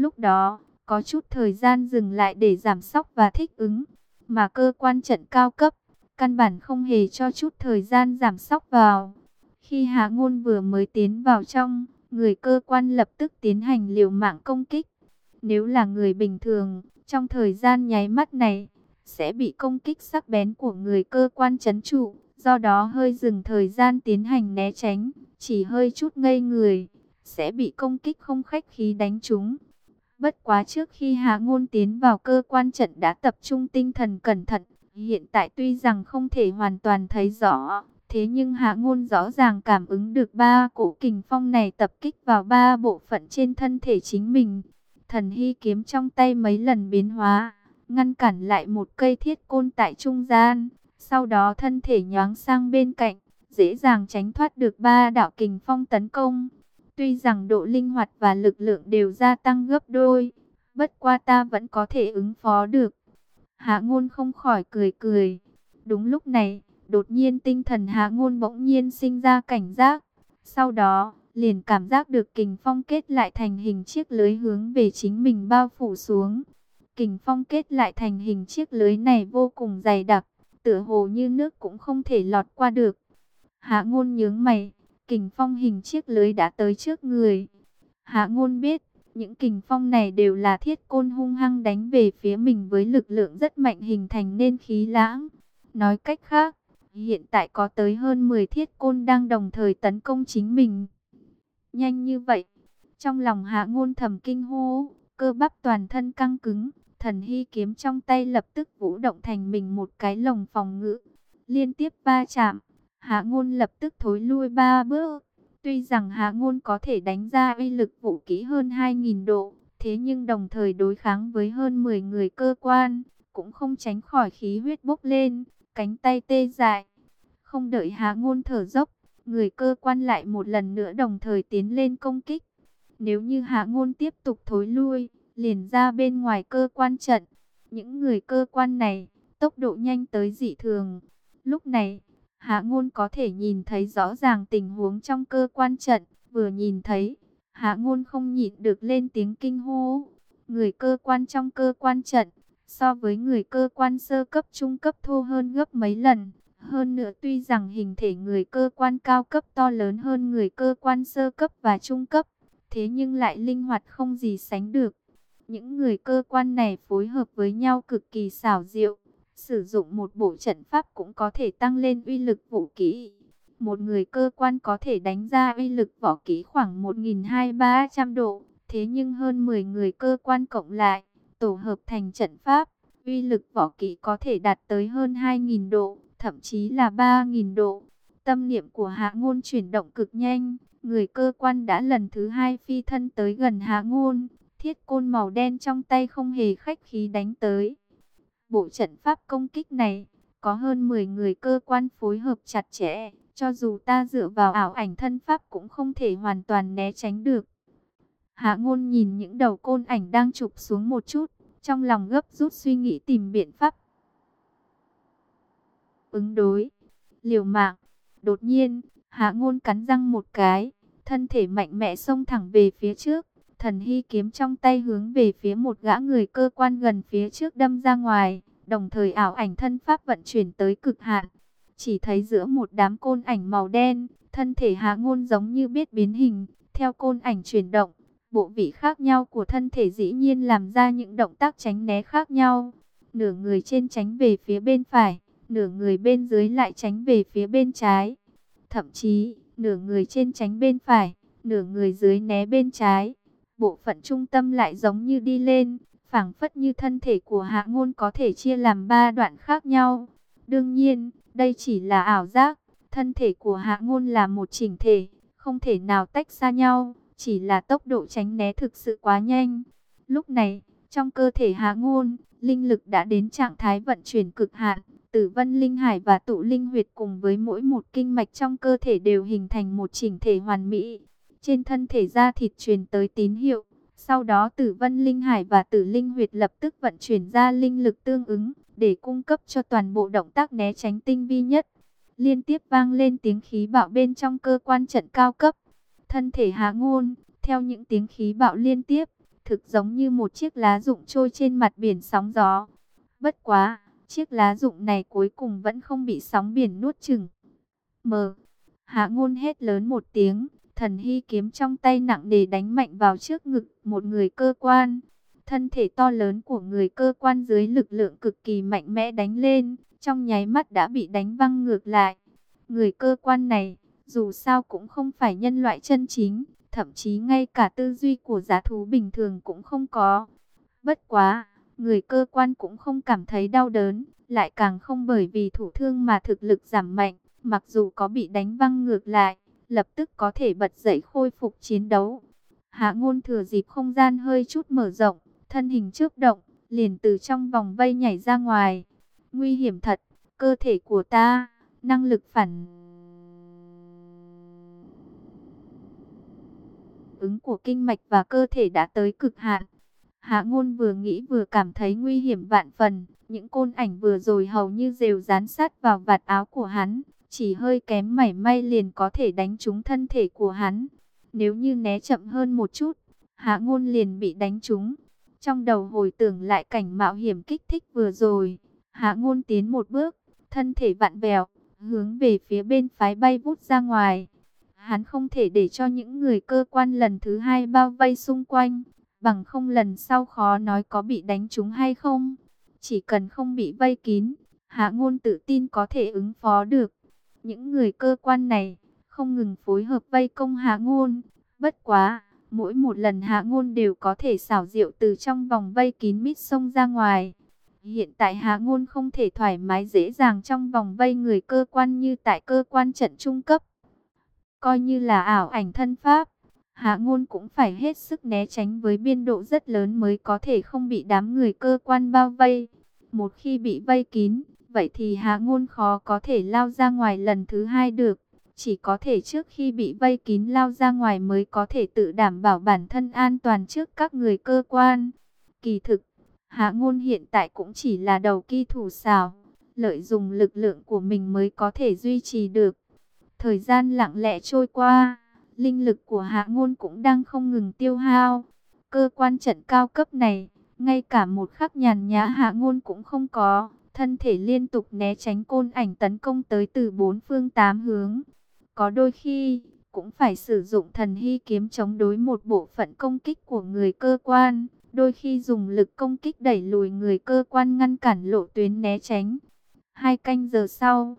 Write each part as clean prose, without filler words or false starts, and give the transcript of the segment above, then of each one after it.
Lúc đó, có chút thời gian dừng lại để giảm sóc và thích ứng, mà cơ quan trận cao cấp, căn bản không hề cho chút thời gian giảm sóc vào. Khi Hạ Ngôn vừa mới tiến vào trong, người cơ quan lập tức tiến hành liều mạng công kích. Nếu là người bình thường, trong thời gian nháy mắt này, sẽ bị công kích sắc bén của người cơ quan trấn trụ, do đó hơi dừng thời gian tiến hành né tránh, chỉ hơi chút ngây người, sẽ bị công kích không khách khí đánh trúng. Bất quá trước khi Hạ Ngôn tiến vào cơ quan trận đã tập trung tinh thần cẩn thận, hiện tại tuy rằng không thể hoàn toàn thấy rõ, thế nhưng Hạ Ngôn rõ ràng cảm ứng được ba cổ kình phong này tập kích vào ba bộ phận trên thân thể chính mình. Thần hy kiếm trong tay mấy lần biến hóa, ngăn cản lại một cây thiết côn tại trung gian, sau đó thân thể nhoáng sang bên cạnh, dễ dàng tránh thoát được ba đạo kình phong tấn công. Tuy rằng độ linh hoạt và lực lượng đều gia tăng gấp đôi, bất qua ta vẫn có thể ứng phó được. Hạ Ngôn không khỏi cười cười. Đúng lúc này, đột nhiên tinh thần Hạ Ngôn bỗng nhiên sinh ra cảnh giác. Sau đó, liền cảm giác được kình phong kết lại thành hình chiếc lưới hướng về chính mình bao phủ xuống. Kình phong kết lại thành hình chiếc lưới này vô cùng dày đặc, tựa hồ như nước cũng không thể lọt qua được. Hạ Ngôn nhướng mày, kình phong hình chiếc lưới đã tới trước người. Hạ Ngôn biết, những kình phong này đều là thiết côn hung hăng đánh về phía mình với lực lượng rất mạnh hình thành nên khí lãng. Nói cách khác, hiện tại có tới hơn 10 thiết côn đang đồng thời tấn công chính mình. Nhanh như vậy, trong lòng Hạ Ngôn thầm kinh hô, cơ bắp toàn thân căng cứng, thần hy kiếm trong tay lập tức vũ động thành mình một cái lồng phòng ngự. Liên tiếp va chạm, Hạ Ngôn lập tức thối lui 3 bước. Tuy rằng Hạ Ngôn có thể đánh ra uy lực vũ kỹ hơn 2000 độ, thế nhưng đồng thời đối kháng với hơn 10 người cơ quan, cũng không tránh khỏi khí huyết bốc lên, cánh tay tê dại. Không đợi Hạ Ngôn thở dốc, người cơ quan lại một lần nữa đồng thời tiến lên công kích. Nếu như Hạ Ngôn tiếp tục thối lui, liền ra bên ngoài cơ quan trận. Những người cơ quan này, tốc độ nhanh tới dị thường. Lúc này, Hạ Ngôn có thể nhìn thấy rõ ràng tình huống trong cơ quan trận. Vừa nhìn thấy, Hạ Ngôn không nhịn được lên tiếng kinh hô. Người cơ quan trong cơ quan trận, so với người cơ quan sơ cấp trung cấp thô hơn gấp mấy lần. Hơn nữa tuy rằng hình thể người cơ quan cao cấp to lớn hơn người cơ quan sơ cấp và trung cấp, thế nhưng lại linh hoạt không gì sánh được. Những người cơ quan này phối hợp với nhau cực kỳ xảo diệu, sử dụng một bộ trận pháp cũng có thể tăng lên uy lực vũ kỹ. Một người cơ quan có thể đánh ra uy lực võ kỹ khoảng 1200-300 độ, thế nhưng hơn 10 người cơ quan cộng lại, tổ hợp thành trận pháp, uy lực võ kỹ có thể đạt tới hơn 2000 độ, thậm chí là 3000 độ. Tâm niệm của Hạ Ngôn chuyển động cực nhanh, người cơ quan đã lần thứ hai phi thân tới gần Hạ Ngôn, thiết côn màu đen trong tay không hề khách khí đánh tới. Bộ trận pháp công kích này, có hơn 10 người cơ quan phối hợp chặt chẽ, cho dù ta dựa vào ảo ảnh thân pháp cũng không thể hoàn toàn né tránh được. Hạ Ngôn nhìn những đầu côn ảnh đang chụp xuống một chút, trong lòng gấp rút suy nghĩ tìm biện pháp ứng đối, liều mạng. Đột nhiên, Hạ Ngôn cắn răng một cái, thân thể mạnh mẽ xông thẳng về phía trước, thần hy kiếm trong tay hướng về phía một gã người cơ quan gần phía trước đâm ra ngoài, đồng thời ảo ảnh thân pháp vận chuyển tới cực hạn. Chỉ thấy giữa một đám côn ảnh màu đen, thân thể Hạ Ngôn giống như biết biến hình, theo côn ảnh chuyển động, bộ vị khác nhau của thân thể dĩ nhiên làm ra những động tác tránh né khác nhau. Nửa người trên tránh về phía bên phải, nửa người bên dưới lại tránh về phía bên trái. Thậm chí, nửa người trên tránh bên phải, nửa người dưới né bên trái. Bộ phận trung tâm lại giống như đi lên, phảng phất như thân thể của Hạ Ngôn có thể chia làm 3 đoạn khác nhau. Đương nhiên, đây chỉ là ảo giác, thân thể của Hạ Ngôn là một chỉnh thể, không thể nào tách ra nhau, chỉ là tốc độ tránh né thực sự quá nhanh. Lúc này, trong cơ thể Hạ Ngôn, linh lực đã đến trạng thái vận chuyển cực hạn. Tử Vân Linh Hải và Tụ Linh Huyệt cùng với mỗi một kinh mạch trong cơ thể đều hình thành một chỉnh thể hoàn mỹ. Trên thân thể da thịt truyền tới tín hiệu, sau đó Tử Vân Linh Hải và Tử Linh Huyệt lập tức vận chuyển ra linh lực tương ứng, để cung cấp cho toàn bộ động tác né tránh tinh vi nhất. Liên tiếp vang lên tiếng khí bạo bên trong cơ quan trận cao cấp. Thân thể Hạ Ngôn, theo những tiếng khí bạo liên tiếp, thực giống như một chiếc lá rụng trôi trên mặt biển sóng gió. Bất quá, chiếc lá rụng này cuối cùng vẫn không bị sóng biển nuốt chửng. Mờ, Hạ Ngôn hét lớn một tiếng, thần hy kiếm trong tay nặng nề đánh mạnh vào trước ngực một người cơ quan. Thân thể to lớn của người cơ quan dưới lực lượng cực kỳ mạnh mẽ đánh lên, trong nháy mắt đã bị đánh văng ngược lại. Người cơ quan này, dù sao cũng không phải nhân loại chân chính, thậm chí ngay cả tư duy của dã thú bình thường cũng không có. Bất quá, người cơ quan cũng không cảm thấy đau đớn, lại càng không bởi vì thủ thương mà thực lực giảm mạnh, mặc dù có bị đánh văng ngược lại, lập tức có thể bật dậy khôi phục chiến đấu. Hạ Ngôn thừa dịp không gian hơi chút mở rộng, thân hình chớp động, liền từ trong vòng vây nhảy ra ngoài. Nguy hiểm thật, cơ thể của ta, năng lực phản ứng của kinh mạch và cơ thể đã tới cực hạn. Hạ Ngôn vừa nghĩ vừa cảm thấy nguy hiểm vạn phần, những côn ảnh vừa rồi hầu như đều dán sát vào vạt áo của hắn, chỉ hơi kém mảy may liền có thể đánh trúng thân thể của hắn. Nếu như né chậm hơn một chút, Hạ Ngôn liền bị đánh trúng. Trong đầu hồi tưởng lại cảnh mạo hiểm kích thích vừa rồi, Hạ Ngôn tiến một bước, thân thể vặn vẹo, hướng về phía bên phái bay vút ra ngoài. Hắn không thể để cho những người cơ quan lần thứ hai bao vây xung quanh, bằng không lần sau khó nói có bị đánh trúng hay không. Chỉ cần không bị vây kín, Hạ Ngôn tự tin có thể ứng phó được. Những người cơ quan này không ngừng phối hợp vây công Hạ Ngôn. Bất quá, mỗi một lần Hạ Ngôn đều có thể xảo diệu từ trong vòng vây kín mít xông ra ngoài. Hiện tại Hạ Ngôn không thể thoải mái dễ dàng trong vòng vây người cơ quan như tại cơ quan trận trung cấp. Coi như là ảo ảnh thân pháp, Hạ Ngôn cũng phải hết sức né tránh với biên độ rất lớn mới có thể không bị đám người cơ quan bao vây. Một khi bị vây kín, vậy thì Hạ Ngôn khó có thể lao ra ngoài lần thứ hai được. Chỉ có thể trước khi bị vây kín lao ra ngoài mới có thể tự đảm bảo bản thân an toàn trước các người cơ quan. Kỳ thực, Hạ Ngôn hiện tại cũng chỉ là đầu kỳ thủ xảo, lợi dụng lực lượng của mình mới có thể duy trì được. Thời gian lặng lẽ trôi qua, linh lực của Hạ Ngôn cũng đang không ngừng tiêu hao. Cơ quan trận cao cấp này, ngay cả một khắc nhàn nhã Hạ Ngôn cũng không có, thân thể liên tục né tránh côn ảnh tấn công tới từ bốn phương tám hướng. Có đôi khi, cũng phải sử dụng thần hy kiếm chống đối một bộ phận công kích của người cơ quan, đôi khi dùng lực công kích đẩy lùi người cơ quan ngăn cản lộ tuyến né tránh. 2 canh giờ sau,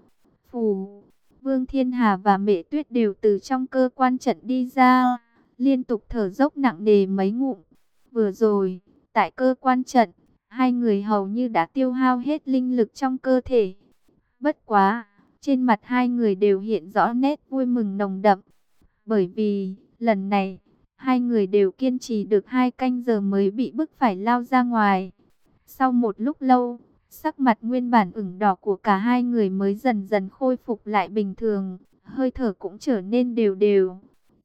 Vương Thiên Hà và Mẹ Tuyết đều từ trong cơ quan trận đi ra, liên tục thở dốc nặng nề mấy ngụm. Vừa rồi, tại cơ quan trận, hai người hầu như đã tiêu hao hết linh lực trong cơ thể. Bất quá, trên mặt hai người đều hiện rõ nét vui mừng nồng đậm. Bởi vì, lần này, hai người đều kiên trì được 2 canh giờ mới bị bức phải lao ra ngoài. Sau một lúc lâu, sắc mặt nguyên bản ửng đỏ của cả hai người mới dần dần khôi phục lại bình thường, hơi thở cũng trở nên đều đều.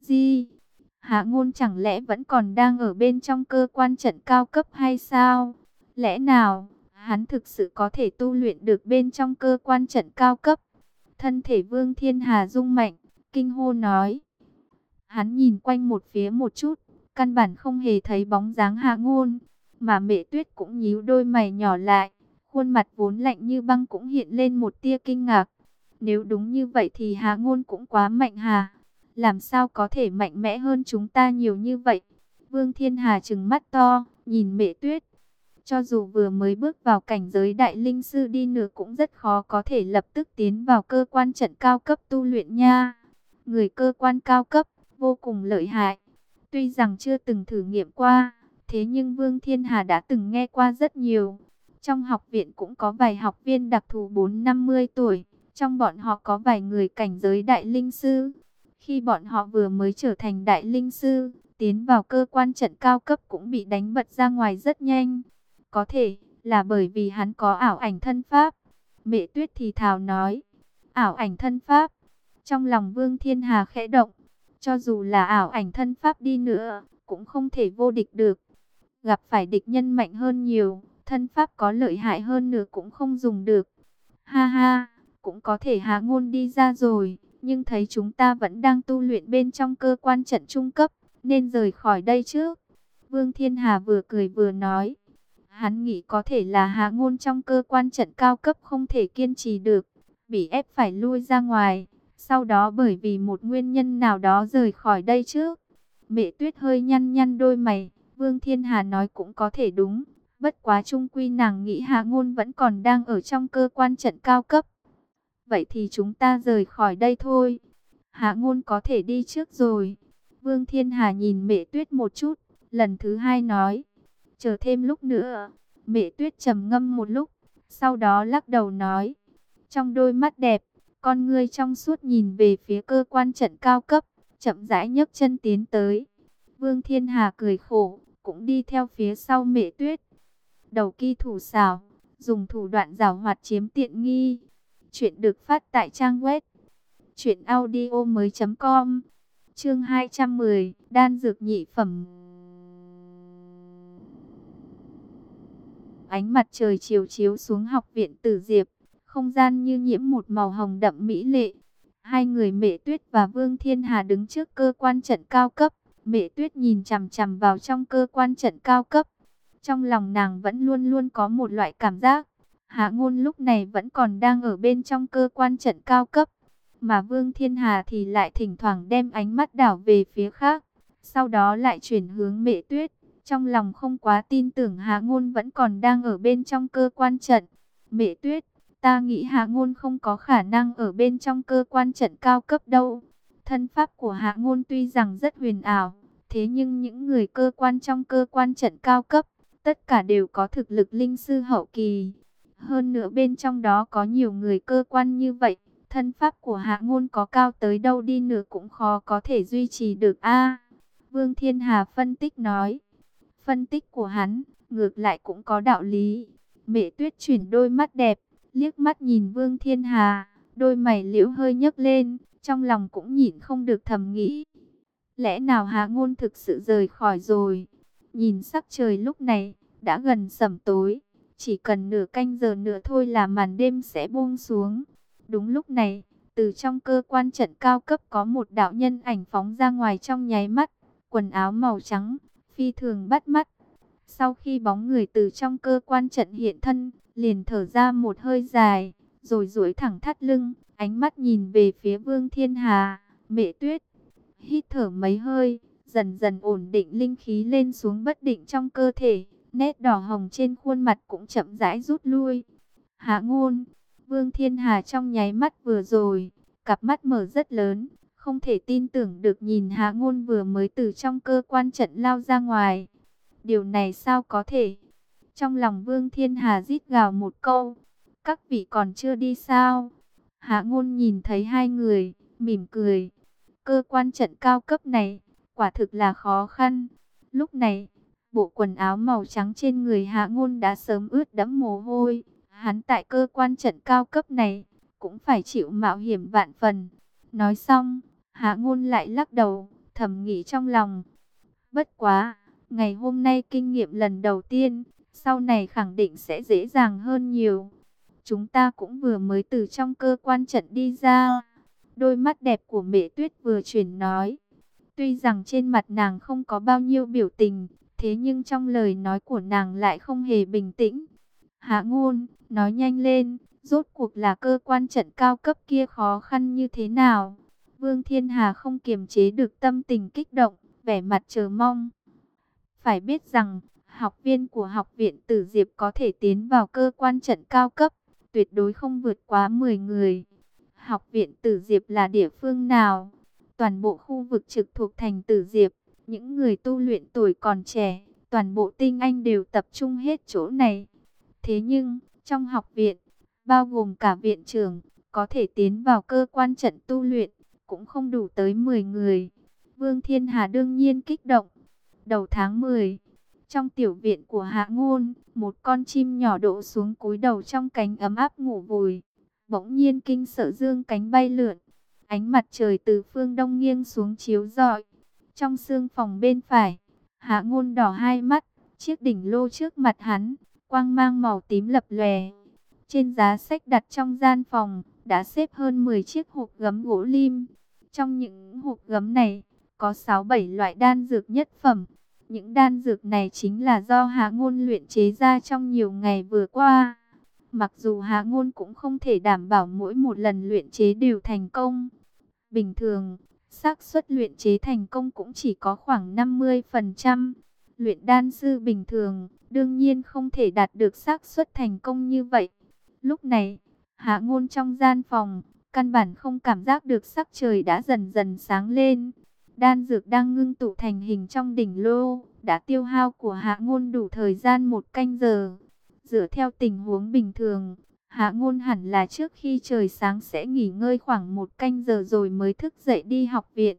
Hạ Ngôn chẳng lẽ vẫn còn đang ở bên trong cơ quan trận cao cấp hay sao? Lẽ nào, hắn thực sự có thể tu luyện được bên trong cơ quan trận cao cấp? Thân thể Vương Thiên Hà rung mạnh, kinh hô nói. Hắn nhìn quanh một phía một chút, căn bản không hề thấy bóng dáng Hạ Ngôn, mà Mẹ Tuyết cũng nhíu đôi mày nhỏ lại. Khuôn mặt vốn lạnh như băng cũng hiện lên một tia kinh ngạc. Nếu đúng như vậy thì Hạ Ngôn cũng quá mạnh hà. Làm sao có thể mạnh mẽ hơn chúng ta nhiều như vậy? Vương Thiên Hà trừng mắt to, nhìn Mẹ Tuyết. Cho dù vừa mới bước vào cảnh giới đại linh sư đi nữa cũng rất khó có thể lập tức tiến vào cơ quan trận cao cấp tu luyện nha. Người cơ quan cao cấp, vô cùng lợi hại. Tuy rằng chưa từng thử nghiệm qua, thế nhưng Vương Thiên Hà đã từng nghe qua rất nhiều. Trong học viện cũng có vài học viên đặc thù 4-50 tuổi, trong bọn họ có vài người cảnh giới đại linh sư. Khi bọn họ vừa mới trở thành đại linh sư, tiến vào cơ quan trận cao cấp cũng bị đánh bật ra ngoài rất nhanh. Có thể là bởi vì hắn có ảo ảnh thân pháp. Mẹ Tuyết thì thào nói, ảo ảnh thân pháp. Trong lòng Vương Thiên Hà khẽ động, cho dù là ảo ảnh thân pháp đi nữa, cũng không thể vô địch được. Gặp phải địch nhân mạnh hơn nhiều, thân pháp có lợi hại hơn nữa cũng không dùng được. Ha ha, cũng có thể Hạ Ngôn đi ra rồi, nhưng thấy chúng ta vẫn đang tu luyện bên trong cơ quan trận trung cấp, nên rời khỏi đây trước. Vương Thiên Hà vừa cười vừa nói. Hắn nghĩ có thể là Hạ Ngôn trong cơ quan trận cao cấp không thể kiên trì được, bị ép phải lui ra ngoài. Sau đó bởi vì một nguyên nhân nào đó rời khỏi đây trước. Mẹ Tuyết hơi nhăn nhăn đôi mày. Vương Thiên Hà nói cũng có thể đúng. Bất quá chung quy nàng nghĩ Hạ Ngôn vẫn còn đang ở trong cơ quan trận cao cấp. Vậy thì chúng ta rời khỏi đây thôi. Hạ Ngôn có thể đi trước rồi. Vương Thiên Hà nhìn Mẹ Tuyết một chút, lần thứ hai nói. Chờ thêm lúc nữa. Mẹ Tuyết trầm ngâm một lúc, sau đó lắc đầu nói. Trong đôi mắt đẹp, con ngươi trong suốt nhìn về phía cơ quan trận cao cấp, chậm rãi nhấc chân tiến tới. Vương Thiên Hà cười khổ, cũng đi theo phía sau Mẹ Tuyết. Đầu kỳ thủ xảo, dùng thủ đoạn giảo hoạt chiếm tiện nghi. Chuyện được phát tại trang web truyệnaudiomoi.com. Chương 210, đan dược nhị phẩm. Ánh mặt trời chiều chiếu xuống học viện Tử Diệp, không gian như nhiễm một màu hồng đậm mỹ lệ. Hai người Mẹ Tuyết và Vương Thiên Hà đứng trước cơ quan trận cao cấp. Mẹ Tuyết nhìn chằm chằm vào trong cơ quan trận cao cấp. Trong lòng nàng vẫn luôn luôn có một loại cảm giác, Hạ Ngôn lúc này vẫn còn đang ở bên trong cơ quan trận cao cấp, mà Vương Thiên Hà thì lại thỉnh thoảng đem ánh mắt đảo về phía khác, sau đó lại chuyển hướng Mẹ Tuyết. Trong lòng không quá tin tưởng Hạ Ngôn vẫn còn đang ở bên trong cơ quan trận. Mẹ Tuyết, ta nghĩ Hạ Ngôn không có khả năng ở bên trong cơ quan trận cao cấp đâu. Thân pháp của Hạ Ngôn tuy rằng rất huyền ảo, thế nhưng những người cơ quan trong cơ quan trận cao cấp, tất cả đều có thực lực linh sư hậu kỳ. Hơn nữa bên trong đó có nhiều người cơ quan như vậy, thân pháp của Hạ Ngôn có cao tới đâu đi nữa cũng khó có thể duy trì được a. Vương Thiên Hà phân tích nói. Phân tích của hắn, ngược lại cũng có đạo lý. Mẹ Tuyết chuyển đôi mắt đẹp, liếc mắt nhìn Vương Thiên Hà, đôi mày liễu hơi nhấc lên, trong lòng cũng nhịn không được thầm nghĩ. Lẽ nào Hạ Ngôn thực sự rời khỏi rồi? Nhìn sắc trời lúc này, đã gần sẩm tối, chỉ cần nửa canh giờ nữa thôi là màn đêm sẽ buông xuống. Đúng lúc này, từ trong cơ quan trận cao cấp có một đạo nhân ảnh phóng ra ngoài trong nháy mắt, quần áo màu trắng, phi thường bắt mắt. Sau khi bóng người từ trong cơ quan trận hiện thân, liền thở ra một hơi dài, rồi duỗi thẳng thắt lưng, ánh mắt nhìn về phía Vương Thiên Hà. Mẹ Tuyết hít thở mấy hơi, dần dần ổn định linh khí lên xuống bất định trong cơ thể, nét đỏ hồng trên khuôn mặt cũng chậm rãi rút lui. Hạ Ngôn, Vương Thiên Hà trong nháy mắt vừa rồi, cặp mắt mở rất lớn, không thể tin tưởng được nhìn Hạ Ngôn vừa mới từ trong cơ quan trận lao ra ngoài. Điều này sao có thể? Trong lòng Vương Thiên Hà rít gào một câu, các vị còn chưa đi sao? Hạ Ngôn nhìn thấy hai người, mỉm cười. Cơ quan trận cao cấp này, quả thực là khó khăn. Lúc này, bộ quần áo màu trắng trên người Hạ Ngôn đã sớm ướt đẫm mồ hôi. Hắn tại cơ quan trận cao cấp này, cũng phải chịu mạo hiểm vạn phần. Nói xong, Hạ Ngôn lại lắc đầu, thầm nghĩ trong lòng. Bất quá, ngày hôm nay kinh nghiệm lần đầu tiên, sau này khẳng định sẽ dễ dàng hơn nhiều. Chúng ta cũng vừa mới từ trong cơ quan trận đi ra. Đôi mắt đẹp của Mẹ Tuyết vừa chuyển nói. Tuy rằng trên mặt nàng không có bao nhiêu biểu tình, thế nhưng trong lời nói của nàng lại không hề bình tĩnh. Hạ Ngôn, nói nhanh lên, rốt cuộc là cơ quan trận cao cấp kia khó khăn như thế nào? Vương Thiên Hà không kiềm chế được tâm tình kích động, vẻ mặt chờ mong. Phải biết rằng, học viên của học viện Tử Diệp có thể tiến vào cơ quan trận cao cấp, tuyệt đối không vượt quá 10 người. Học viện Tử Diệp là địa phương nào? Toàn bộ khu vực trực thuộc thành Tử Diệp, những người tu luyện tuổi còn trẻ, toàn bộ tinh anh đều tập trung hết chỗ này. Thế nhưng, trong học viện, bao gồm cả viện trưởng, có thể tiến vào cơ quan trận tu luyện, cũng không đủ tới 10 người. Vương Thiên Hà đương nhiên kích động. Đầu tháng 10, trong tiểu viện của Hạ Ngôn, một con chim nhỏ đỗ xuống cúi đầu trong cánh ấm áp ngủ vùi. Bỗng nhiên kinh sợ dương cánh bay lượn. Ánh mặt trời từ phương đông nghiêng xuống chiếu rọi. Trong sương phòng bên phải, Hạ Ngôn đỏ hai mắt, chiếc đỉnh lô trước mặt hắn, quang mang màu tím lập lòe. Trên giá sách đặt trong gian phòng, đã xếp hơn 10 chiếc hộp gấm gỗ lim. Trong những hộp gấm này, có 6-7 loại đan dược nhất phẩm. Những đan dược này chính là do Hạ Ngôn luyện chế ra trong nhiều ngày vừa qua. Mặc dù Hạ Ngôn cũng không thể đảm bảo mỗi một lần luyện chế đều thành công. Bình thường, xác suất luyện chế thành công cũng chỉ có khoảng 50%. Luyện đan sư bình thường, đương nhiên không thể đạt được xác suất thành công như vậy. Lúc này, Hạ Ngôn trong gian phòng, căn bản không cảm giác được sắc trời đã dần dần sáng lên. Đan dược đang ngưng tụ thành hình trong đỉnh lô, đã tiêu hao của Hạ Ngôn đủ thời gian 1 canh giờ. Dựa theo tình huống bình thường, Hạ Ngôn hẳn là trước khi trời sáng sẽ nghỉ ngơi khoảng 1 canh giờ rồi mới thức dậy đi học viện.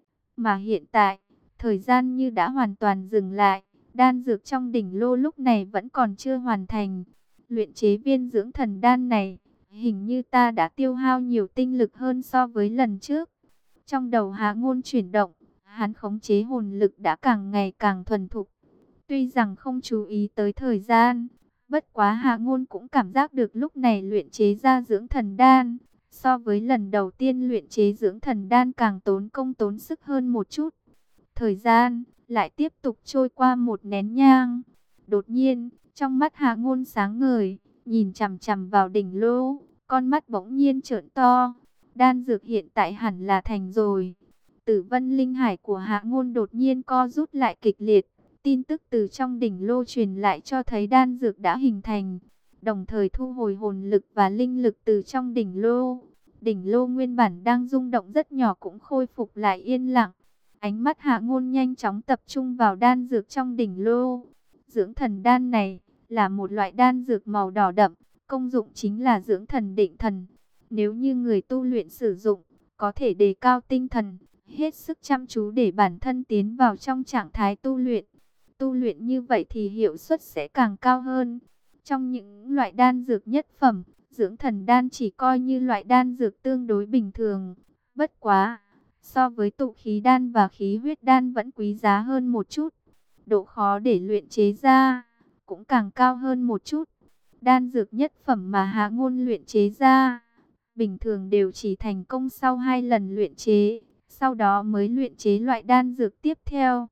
Mà hiện tại, thời gian như đã hoàn toàn dừng lại, đan dược trong đỉnh lô lúc này vẫn còn chưa hoàn thành. Luyện chế viên dưỡng thần đan này, hình như ta đã tiêu hao nhiều tinh lực hơn so với lần trước. Trong đầu Hạ Ngôn chuyển động, hắn khống chế hồn lực đã càng ngày càng thuần thục. Tuy rằng không chú ý tới thời gian, bất quá Hạ Ngôn cũng cảm giác được lúc này luyện chế ra dưỡng thần đan, so với lần đầu tiên luyện chế dưỡng thần đan càng tốn công tốn sức hơn một chút. Thời gian lại tiếp tục trôi qua 1 nén nhang. Đột nhiên, trong mắt Hạ Ngôn sáng ngời, nhìn chằm chằm vào đỉnh lô, con mắt bỗng nhiên trợn to. Đan dược hiện tại hẳn là thành rồi. Tử vân linh hải của Hạ Ngôn đột nhiên co rút lại kịch liệt. Tin tức từ trong đỉnh lô truyền lại cho thấy đan dược đã hình thành. Đồng thời thu hồi hồn lực và linh lực từ trong đỉnh lô. Đỉnh lô nguyên bản đang rung động rất nhỏ cũng khôi phục lại yên lặng. Ánh mắt Hạ Ngôn nhanh chóng tập trung vào đan dược trong đỉnh lô. Dưỡng thần đan này là một loại đan dược màu đỏ đậm. Công dụng chính là dưỡng thần định thần. Nếu như người tu luyện sử dụng, có thể đề cao tinh thần, hết sức chăm chú để bản thân tiến vào trong trạng thái tu luyện. Tu luyện như vậy thì hiệu suất sẽ càng cao hơn. Trong những loại đan dược nhất phẩm, dưỡng thần đan chỉ coi như loại đan dược tương đối bình thường. Bất quá, so với tụ khí đan và khí huyết đan vẫn quý giá hơn một chút. Độ khó để luyện chế ra cũng càng cao hơn một chút. Đan dược nhất phẩm mà Hạ Ngôn luyện chế ra, bình thường đều chỉ thành công sau 2 lần luyện chế, sau đó mới luyện chế loại đan dược tiếp theo.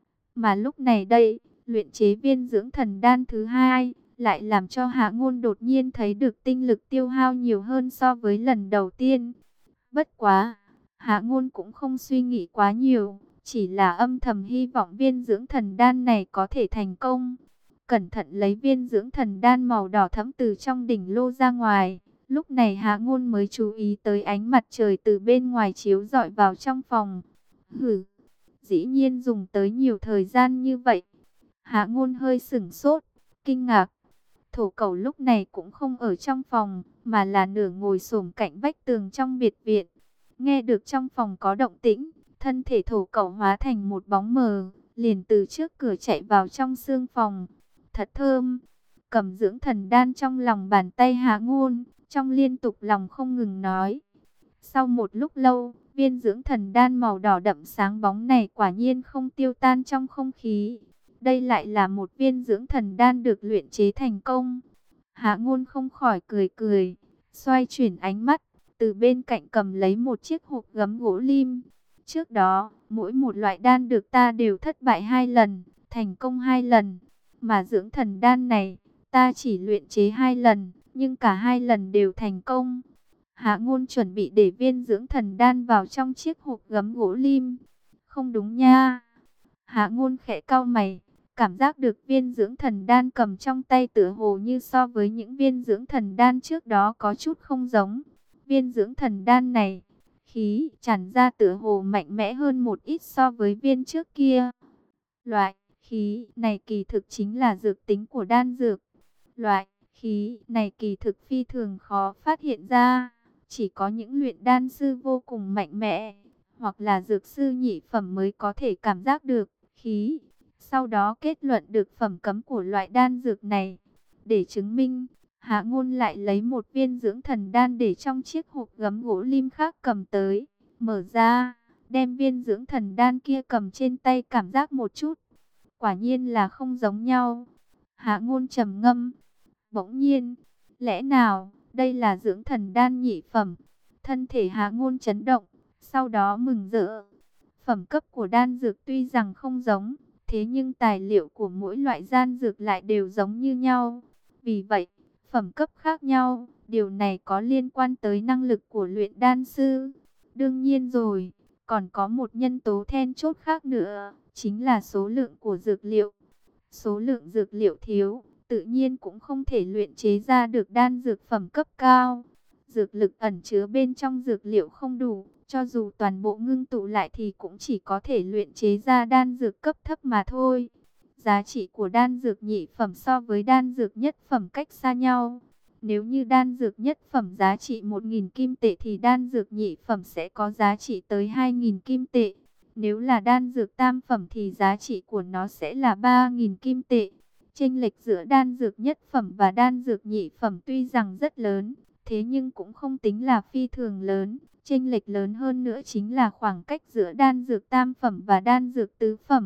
Mà lúc này đây, luyện chế viên dưỡng thần đan thứ 2, lại làm cho Hạ Ngôn đột nhiên thấy được tinh lực tiêu hao nhiều hơn so với lần đầu tiên. Bất quá, Hạ Ngôn cũng không suy nghĩ quá nhiều, chỉ là âm thầm hy vọng viên dưỡng thần đan này có thể thành công. Cẩn thận lấy viên dưỡng thần đan màu đỏ thẫm từ trong đỉnh lô ra ngoài. Lúc này Hạ Ngôn mới chú ý tới ánh mặt trời từ bên ngoài chiếu rọi vào trong phòng. Hử, dĩ nhiên dùng tới nhiều thời gian như vậy. Hạ Ngôn hơi sửng sốt, kinh ngạc. Thổ Cẩu lúc này cũng không ở trong phòng, mà là nửa ngồi xổm cạnh vách tường trong biệt viện. Nghe được trong phòng có động tĩnh, thân thể Thổ Cẩu hóa thành một bóng mờ, liền từ trước cửa chạy vào trong sương phòng. Thật thơm. Cầm dưỡng thần đan trong lòng bàn tay Hạ Ngôn, trong liên tục lòng không ngừng nói. Sau một lúc lâu, viên dưỡng thần đan màu đỏ đậm sáng bóng này quả nhiên không tiêu tan trong không khí. Đây lại là một viên dưỡng thần đan được luyện chế thành công. Hạ Ngôn không khỏi cười cười, xoay chuyển ánh mắt, từ bên cạnh cầm lấy một chiếc hộp gấm gỗ lim. Trước đó, mỗi một loại đan được ta đều thất bại 2 lần, thành công 2 lần. Mà dưỡng thần đan này, ta chỉ luyện chế 2 lần, nhưng cả 2 lần đều thành công. Hạ Ngôn chuẩn bị để viên dưỡng thần đan vào trong chiếc hộp gấm gỗ lim. Không đúng nha. Hạ Ngôn khẽ cau mày, cảm giác được viên dưỡng thần đan cầm trong tay tựa hồ như so với những viên dưỡng thần đan trước đó có chút không giống. Viên dưỡng thần đan này, khí tràn ra tựa hồ mạnh mẽ hơn một ít so với viên trước kia. Loại khí này kỳ thực chính là dược tính của đan dược. Loại khí này kỳ thực phi thường khó phát hiện ra. Chỉ có những luyện đan sư vô cùng mạnh mẽ, hoặc là dược sư nhị phẩm mới có thể cảm giác được khí. Sau đó kết luận được phẩm cấm của loại đan dược này. Để chứng minh, Hạ Ngôn lại lấy một viên dưỡng thần đan để trong chiếc hộp gấm gỗ lim khác cầm tới. Mở ra, đem viên dưỡng thần đan kia cầm trên tay cảm giác một chút. Quả nhiên là không giống nhau. Hạ Ngôn trầm ngâm. Bỗng nhiên, lẽ nào đây là dưỡng thần đan nhị phẩm? Thân thể Hạ Ngôn chấn động, sau đó mừng rỡ. Phẩm cấp của đan dược tuy rằng không giống, Thế nhưng tài liệu của mỗi loại đan dược lại đều giống như nhau. Vì vậy, phẩm cấp khác nhau, điều này có liên quan tới năng lực của luyện đan sư. Đương nhiên rồi, còn có một nhân tố then chốt khác nữa, chính là số lượng của dược liệu. Số lượng dược liệu thiếu, tự nhiên cũng không thể luyện chế ra được đan dược phẩm cấp cao. Dược lực ẩn chứa bên trong dược liệu không đủ, cho dù toàn bộ ngưng tụ lại thì cũng chỉ có thể luyện chế ra đan dược cấp thấp mà thôi. Giá trị của đan dược nhị phẩm so với đan dược nhất phẩm cách xa nhau. Nếu như đan dược nhất phẩm giá trị 1.000 kim tệ thì đan dược nhị phẩm sẽ có giá trị tới 2.000 kim tệ. Nếu là đan dược tam phẩm thì giá trị của nó sẽ là 3.000 kim tệ. Chênh lệch giữa đan dược nhất phẩm và đan dược nhị phẩm tuy rằng rất lớn, thế nhưng cũng không tính là phi thường lớn. Chênh lệch lớn hơn nữa chính là khoảng cách giữa đan dược tam phẩm và đan dược tứ phẩm.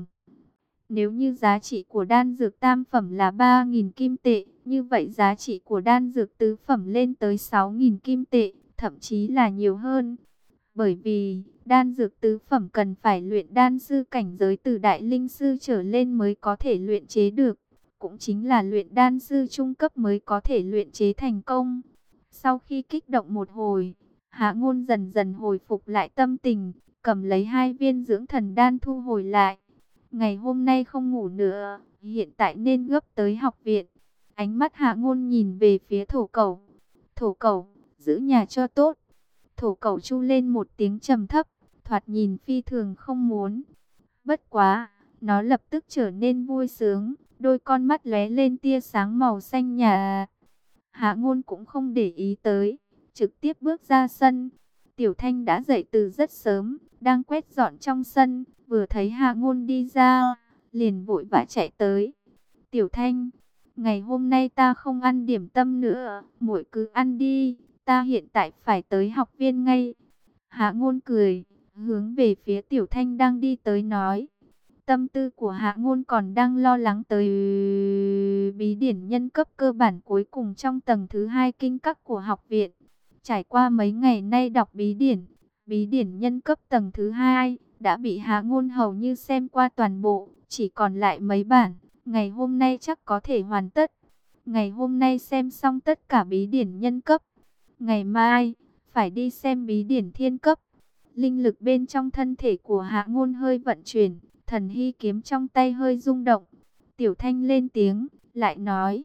Nếu như giá trị của đan dược tam phẩm là 3.000 kim tệ, như vậy giá trị của đan dược tứ phẩm lên tới 6.000 kim tệ, thậm chí là nhiều hơn. Bởi vì, đan dược tứ phẩm cần phải luyện đan sư cảnh giới từ đại linh sư trở lên mới có thể luyện chế được. Cũng chính là luyện đan sư trung cấp mới có thể luyện chế thành công. Sau khi kích động một hồi, Hạ Ngôn dần dần hồi phục lại tâm tình, cầm lấy 2 viên dưỡng thần đan thu hồi lại. Ngày hôm nay không ngủ nữa, hiện tại nên gấp tới học viện. Ánh mắt Hạ Ngôn nhìn về phía Thổ Cẩu. Thổ Cẩu, giữ nhà cho tốt. Thổ Cẩu chu lên một tiếng trầm thấp, thoạt nhìn phi thường không muốn. Bất quá, nó lập tức trở nên vui sướng, đôi con mắt lóe lên tia sáng màu xanh nhà. Hạ Ngôn cũng không để ý tới, trực tiếp bước ra sân. Tiểu Thanh đã dậy từ rất sớm, đang quét dọn trong sân, vừa thấy Hạ Ngôn đi ra, liền vội vã chạy tới. Tiểu Thanh, ngày hôm nay ta không ăn điểm tâm nữa, muội cứ ăn đi, ta hiện tại phải tới học viên ngay. Hạ Ngôn cười, hướng về phía Tiểu Thanh đang đi tới nói. Tâm tư của Hạ Ngôn còn đang lo lắng tới bí điển nhân cấp cơ bản cuối cùng trong tầng thứ 2 kinh các của học viện. Trải qua mấy ngày nay đọc bí điển nhân cấp tầng thứ 2 đã bị Hạ Ngôn hầu như xem qua toàn bộ, chỉ còn lại mấy bản. Ngày hôm nay chắc có thể hoàn tất. Ngày hôm nay xem xong tất cả bí điển nhân cấp. Ngày mai, phải đi xem bí điển thiên cấp. Linh lực bên trong thân thể của Hạ Ngôn hơi vận chuyển, thần hy kiếm trong tay hơi rung động. Tiểu Thanh lên tiếng, lại nói.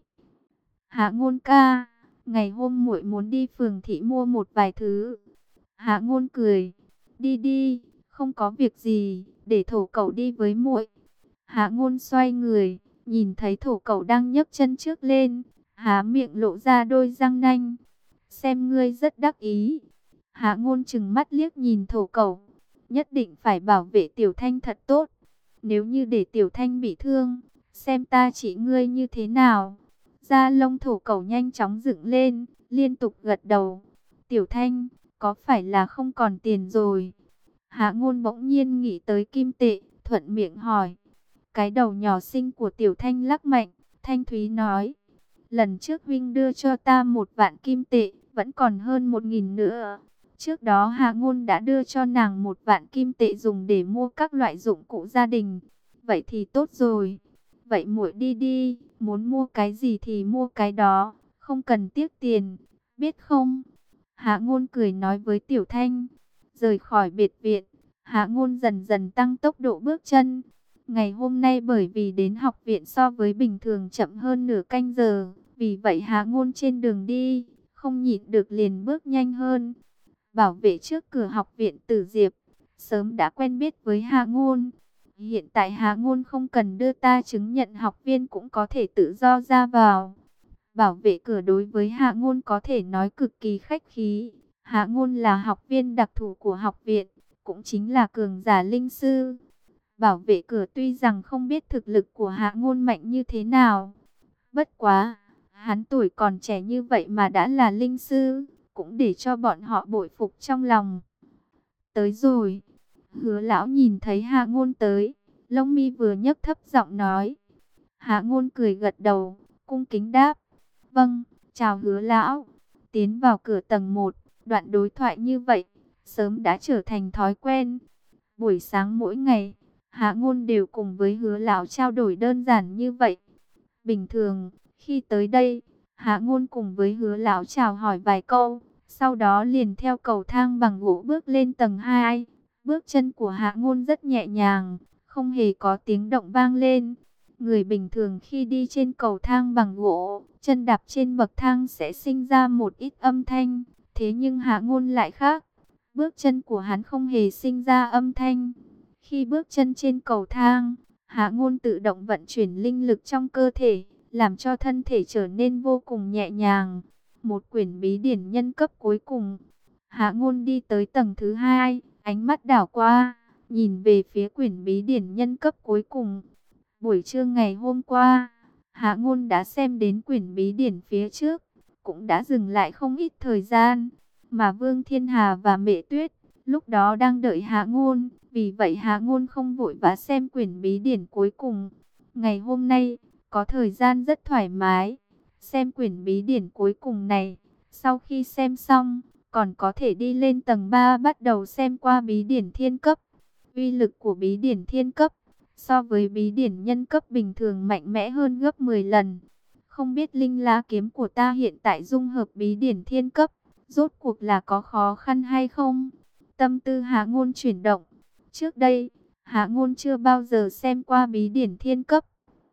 Hạ Ngôn ca, ngày hôm muội muốn đi phường thị mua một vài thứ. Hạ Ngôn cười, đi đi, không có việc gì, để Thổ Cẩu đi với muội. Hạ Ngôn xoay người, nhìn thấy Thổ Cẩu đang nhấc chân trước lên, há miệng lộ ra đôi răng nanh. Xem ngươi rất đắc ý. Hạ Ngôn trừng mắt liếc nhìn Thổ Cẩu, nhất định phải bảo vệ Tiểu Thanh thật tốt. Nếu như để Tiểu Thanh bị thương, xem ta chỉ ngươi như thế nào. Da lông Thổ Cẩu nhanh chóng dựng lên, liên tục gật đầu. Tiểu Thanh, có phải là không còn tiền rồi? Hạ Ngôn bỗng nhiên nghĩ tới kim tệ, thuận miệng hỏi. Cái đầu nhỏ xinh của Tiểu Thanh lắc mạnh, thanh thúy nói. Lần trước huynh đưa cho ta 1.000 kim tệ, vẫn còn hơn 1.000 nữa. Trước đó Hạ Ngôn đã đưa cho nàng 1.000 kim tệ dùng để mua các loại dụng cụ gia đình. Vậy thì tốt rồi. Vậy muội đi đi, muốn mua cái gì thì mua cái đó, không cần tiếc tiền, biết không? Hạ Ngôn cười nói với Tiểu Thanh. Rời khỏi biệt viện, Hạ Ngôn dần dần tăng tốc độ bước chân. Ngày hôm nay bởi vì đến học viện so với bình thường chậm hơn nửa canh giờ, vì vậy Hạ Ngôn trên đường đi, không nhịn được liền bước nhanh hơn. Bảo vệ trước cửa học viện Tử Diệp, sớm đã quen biết với Hạ Ngôn. Hiện tại Hạ Ngôn không cần đưa ta chứng nhận học viên cũng có thể tự do ra vào. Bảo vệ cửa đối với Hạ Ngôn có thể nói cực kỳ khách khí. Hạ Ngôn là học viên đặc thù của học viện, cũng chính là cường giả linh sư. Bảo vệ cửa tuy rằng không biết thực lực của Hạ Ngôn mạnh như thế nào. Bất quá, hắn tuổi còn trẻ như vậy mà đã là linh sư, cũng để cho bọn họ bội phục trong lòng. Tới rồi. Hứa lão nhìn thấy Hạ Ngôn tới, lông mi vừa nhấc thấp giọng nói. Hạ Ngôn cười gật đầu, cung kính đáp. Vâng, chào Hứa lão. Tiến vào cửa tầng 1, đoạn đối thoại như vậy, sớm đã trở thành thói quen. Buổi sáng mỗi ngày, Hạ Ngôn đều cùng với Hứa lão trao đổi đơn giản như vậy. Bình thường, khi tới đây, Hạ Ngôn cùng với Hứa lão chào hỏi vài câu, sau đó liền theo cầu thang bằng gỗ bước lên tầng 2. Bước chân của Hạ Ngôn rất nhẹ nhàng, không hề có tiếng động vang lên. Người bình thường khi đi trên cầu thang bằng gỗ, chân đạp trên bậc thang sẽ sinh ra một ít âm thanh, thế nhưng Hạ Ngôn lại khác. Bước chân của hắn không hề sinh ra âm thanh. Khi bước chân trên cầu thang, Hạ Ngôn tự động vận chuyển linh lực trong cơ thể, làm cho thân thể trở nên vô cùng nhẹ nhàng. Một quyển bí điển nhân cấp cuối cùng. Hạ Ngôn đi tới tầng thứ 2, ánh mắt đảo qua, nhìn về phía quyển bí điển nhân cấp cuối cùng. Buổi trưa ngày hôm qua, Hạ Ngôn đã xem đến quyển bí điển phía trước, cũng đã dừng lại không ít thời gian. Mà Vương Thiên Hà và Mẹ Tuyết lúc đó đang đợi Hạ Ngôn, vì vậy Hạ Ngôn không vội vã xem quyển bí điển cuối cùng. Ngày hôm nay, có thời gian rất thoải mái, xem quyển bí điển cuối cùng này. Sau khi xem xong, còn có thể đi lên tầng 3 bắt đầu xem qua bí điển thiên cấp. Uy lực của bí điển thiên cấp so với bí điển nhân cấp bình thường mạnh mẽ hơn gấp 10 lần. Không biết linh lá kiếm của ta hiện tại dung hợp bí điển thiên cấp, rốt cuộc là có khó khăn hay không? Tâm tư Hạ Ngôn chuyển động. Trước đây, Hạ Ngôn chưa bao giờ xem qua bí điển thiên cấp.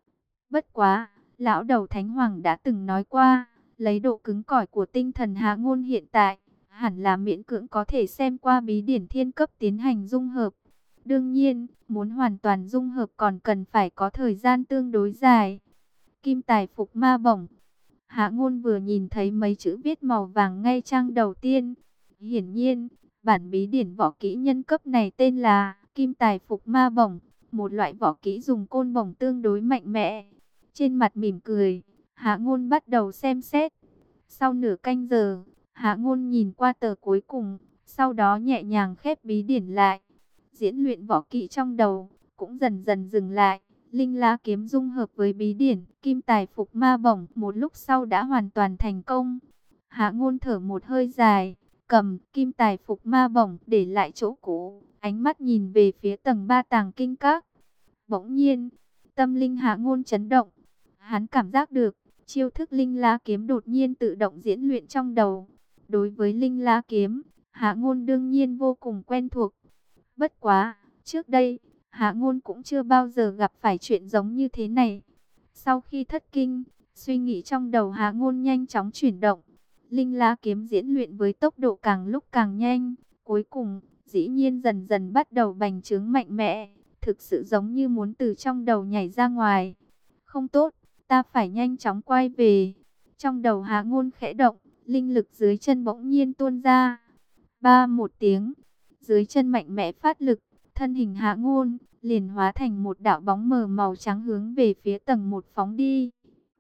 Bất quá, lão đầu Thánh Hoàng đã từng nói qua, lấy độ cứng cỏi của tinh thần Hạ Ngôn hiện tại, hẳn là miễn cưỡng có thể xem qua bí điển thiên cấp tiến hành dung hợp. Đương nhiên, muốn hoàn toàn dung hợp còn cần phải có thời gian tương đối dài. Kim tài phục ma bổng. Hạ Ngôn vừa nhìn thấy mấy chữ viết màu vàng ngay trang đầu tiên. Hiển nhiên, bản bí điển võ kỹ nhân cấp này tên là Kim tài phục ma bổng, một loại võ kỹ dùng côn bổng tương đối mạnh mẽ. Trên mặt mỉm cười, Hạ Ngôn bắt đầu xem xét. Sau nửa canh giờ, Hạ Ngôn nhìn qua tờ cuối cùng, sau đó nhẹ nhàng khép bí điển lại. Diễn luyện võ kỹ trong đầu cũng dần dần dừng lại. Linh lá kiếm dung hợp với bí điển Kim tài phục ma bổng một lúc sau đã hoàn toàn thành công. Hạ Ngôn thở một hơi dài, cầm Kim tài phục ma bổng để lại chỗ cũ, ánh mắt nhìn về phía tầng 3 tàng kinh các. Bỗng nhiên, tâm linh Hạ Ngôn chấn động. Hắn cảm giác được chiêu thức linh lá kiếm đột nhiên tự động diễn luyện trong đầu. Đối với linh lá kiếm, Hạ Ngôn đương nhiên vô cùng quen thuộc. Bất quá, trước đây, Hạ Ngôn cũng chưa bao giờ gặp phải chuyện giống như thế này. Sau khi thất kinh, suy nghĩ trong đầu Hạ Ngôn nhanh chóng chuyển động. Linh lá kiếm diễn luyện với tốc độ càng lúc càng nhanh. Cuối cùng, dĩ nhiên dần dần bắt đầu bành trướng mạnh mẽ. Thực sự giống như muốn từ trong đầu nhảy ra ngoài. Không tốt, ta phải nhanh chóng quay về. Trong đầu Hạ Ngôn khẽ động, linh lực dưới chân bỗng nhiên tuôn ra. Ba một tiếng, dưới chân mạnh mẽ phát lực, thân hình Hạ Ngôn liền hóa thành một đạo bóng mờ màu trắng hướng về phía tầng 1 phóng đi.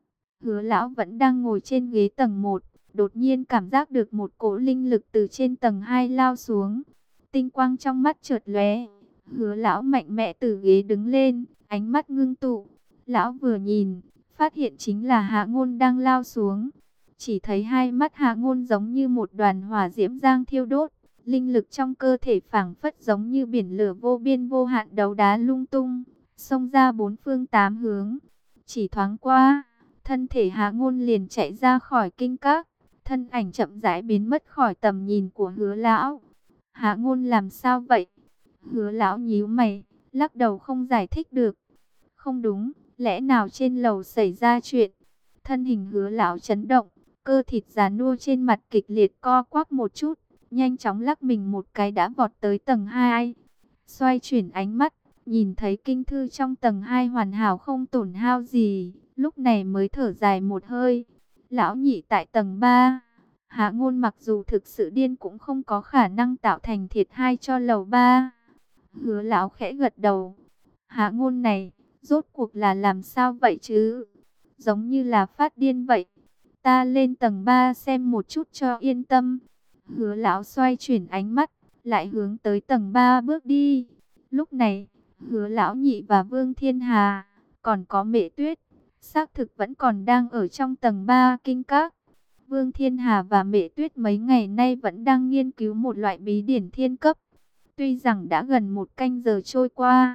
Hứa lão vẫn đang ngồi trên ghế tầng 1, đột nhiên cảm giác được một cỗ linh lực từ trên tầng 2 lao xuống. Tinh quang trong mắt chợt lóe, Hứa lão mạnh mẽ từ ghế đứng lên, ánh mắt ngưng tụ. Lão vừa nhìn, phát hiện chính là Hạ Ngôn đang lao xuống. Chỉ thấy hai mắt Hạ Ngôn giống như một đoàn hỏa diễm đang thiêu đốt. Linh lực trong cơ thể phảng phất giống như biển lửa vô biên vô hạn đấu đá lung tung, xông ra bốn phương tám hướng. Chỉ thoáng qua, thân thể Hạ Ngôn liền chạy ra khỏi kinh các, thân ảnh chậm rãi biến mất khỏi tầm nhìn của Hứa lão. Hạ Ngôn làm sao vậy? Hứa lão nhíu mày, lắc đầu không giải thích được. Không đúng, lẽ nào trên lầu xảy ra chuyện? Thân hình Hứa lão chấn động, cơ thịt già nua trên mặt kịch liệt co quắp một chút. Nhanh chóng lắc mình một cái đã vọt tới tầng 2. Xoay chuyển ánh mắt, nhìn thấy kinh thư trong tầng 2 hoàn hảo không tổn hao gì, lúc này mới thở dài một hơi. Lão nhị tại tầng 3. Hạ Ngôn mặc dù thực sự điên cũng không có khả năng tạo thành thiệt hại cho lầu 3. Hứa lão khẽ gật đầu. Hạ Ngôn này, rốt cuộc là làm sao vậy chứ? Giống như là phát điên vậy. Ta lên tầng 3 xem một chút cho yên tâm. Hứa lão xoay chuyển ánh mắt, lại hướng tới tầng 3 bước đi. Lúc này, Hứa lão nhị và Vương Thiên Hà, còn có Mẹ Tuyết, xác thực vẫn còn đang ở trong tầng 3 kinh các. Vương Thiên Hà và Mẹ Tuyết mấy ngày nay vẫn đang nghiên cứu một loại bí điển thiên cấp. Tuy rằng đã gần một canh giờ trôi qua,